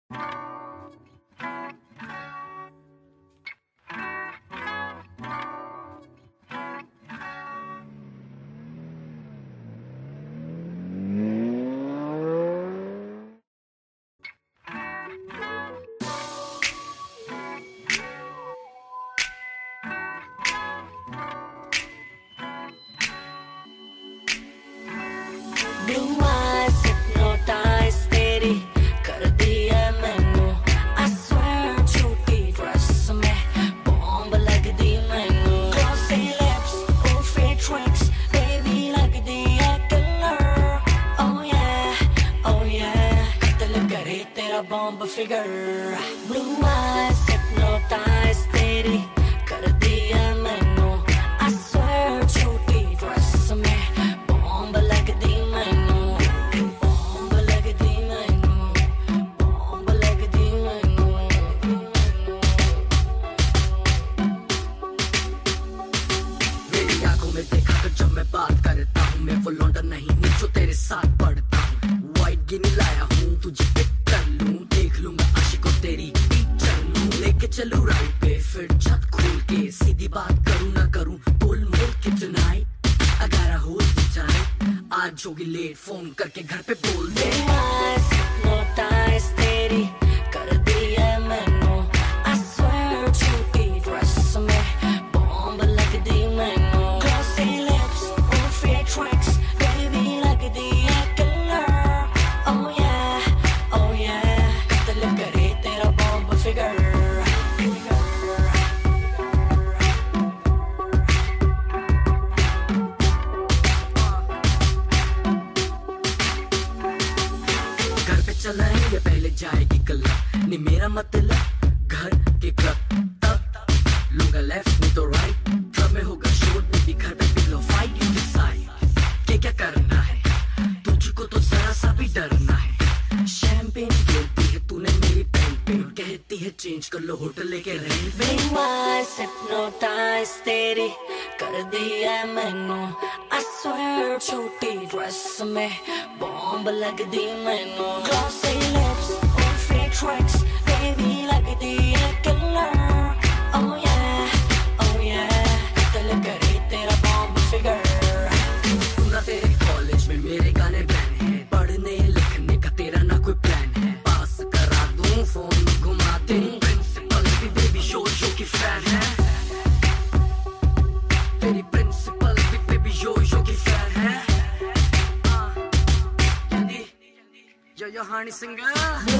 Blue eyes hypnotize तेरी कर दी है मैनू I swear झूठी ड्रेस में बॉम्ब लग दी मैनू Glossy lips, oh fake tricks baby लगदी है killer Oh yeah कत्ल करे तेरा bomb figure Blue eyes hypnotize तेरी कर दी है मैनू I swear झूठी ड्रेस में बॉम्ब लग दी जब मैं बात करता हूँ मैं वो लौंडा नहीं हूँ जो तेरे साथ पढ़ता हूँ वाइट गिनी लाया हूँ तुझे पिक कर लूँ देख लूंगा आशिकों तेरी चल लूँ लेके चलूँ राइड पे फिर छत खोल के सीधी बात करूँ ना करूँ बोल मोल के tonight अगर हो जाए आज होगी लेट फोन करके घर पे बोल दे तेरी कर दी है मैनू I swear झूठी ड्रेस में बॉम्ब लग दी मैनू tricks, baby, लगदी है killer. Oh yeah, कत्ल करे तेरा बॉम्ब फिगर. घर पे चलाएंगे पहले जाएगी क्लब, नहीं मेरा मतलब घर के क्लब. तब लूंगा लेफ्ट नहीं तो राइट, क्लब में होगा शोर बेबी घर पे पिलो फाइट. यू डिसाइड क्या करना है तुझको तो जरा सा भी डरना है. शैंपेन गिरती है तूने मेरी पेन पे कहती है चेंज कर लो होटल लेके रेंट पे. हिप्नोटाइज तेरी कर दी है मैनू I swear छोटी ड्रेस में बॉम्ब लग दी मैनू. Glossy lips, oh fake tricks, baby लगदी है killer. Oh yeah, कत्ल करे तेरा बॉम्ब फिगर. तेरे कॉलेज में मेरे गाने बैन है, पढ़ने लिखने का तेरा ना कोई प्लान है. पास करा दूं फोन घुमा दे प्रिंसिपल भी बेबी शो की फैन है. तेरी प्रिंसिपल भी बेबी शो की फैन है. यो हनी सिंगर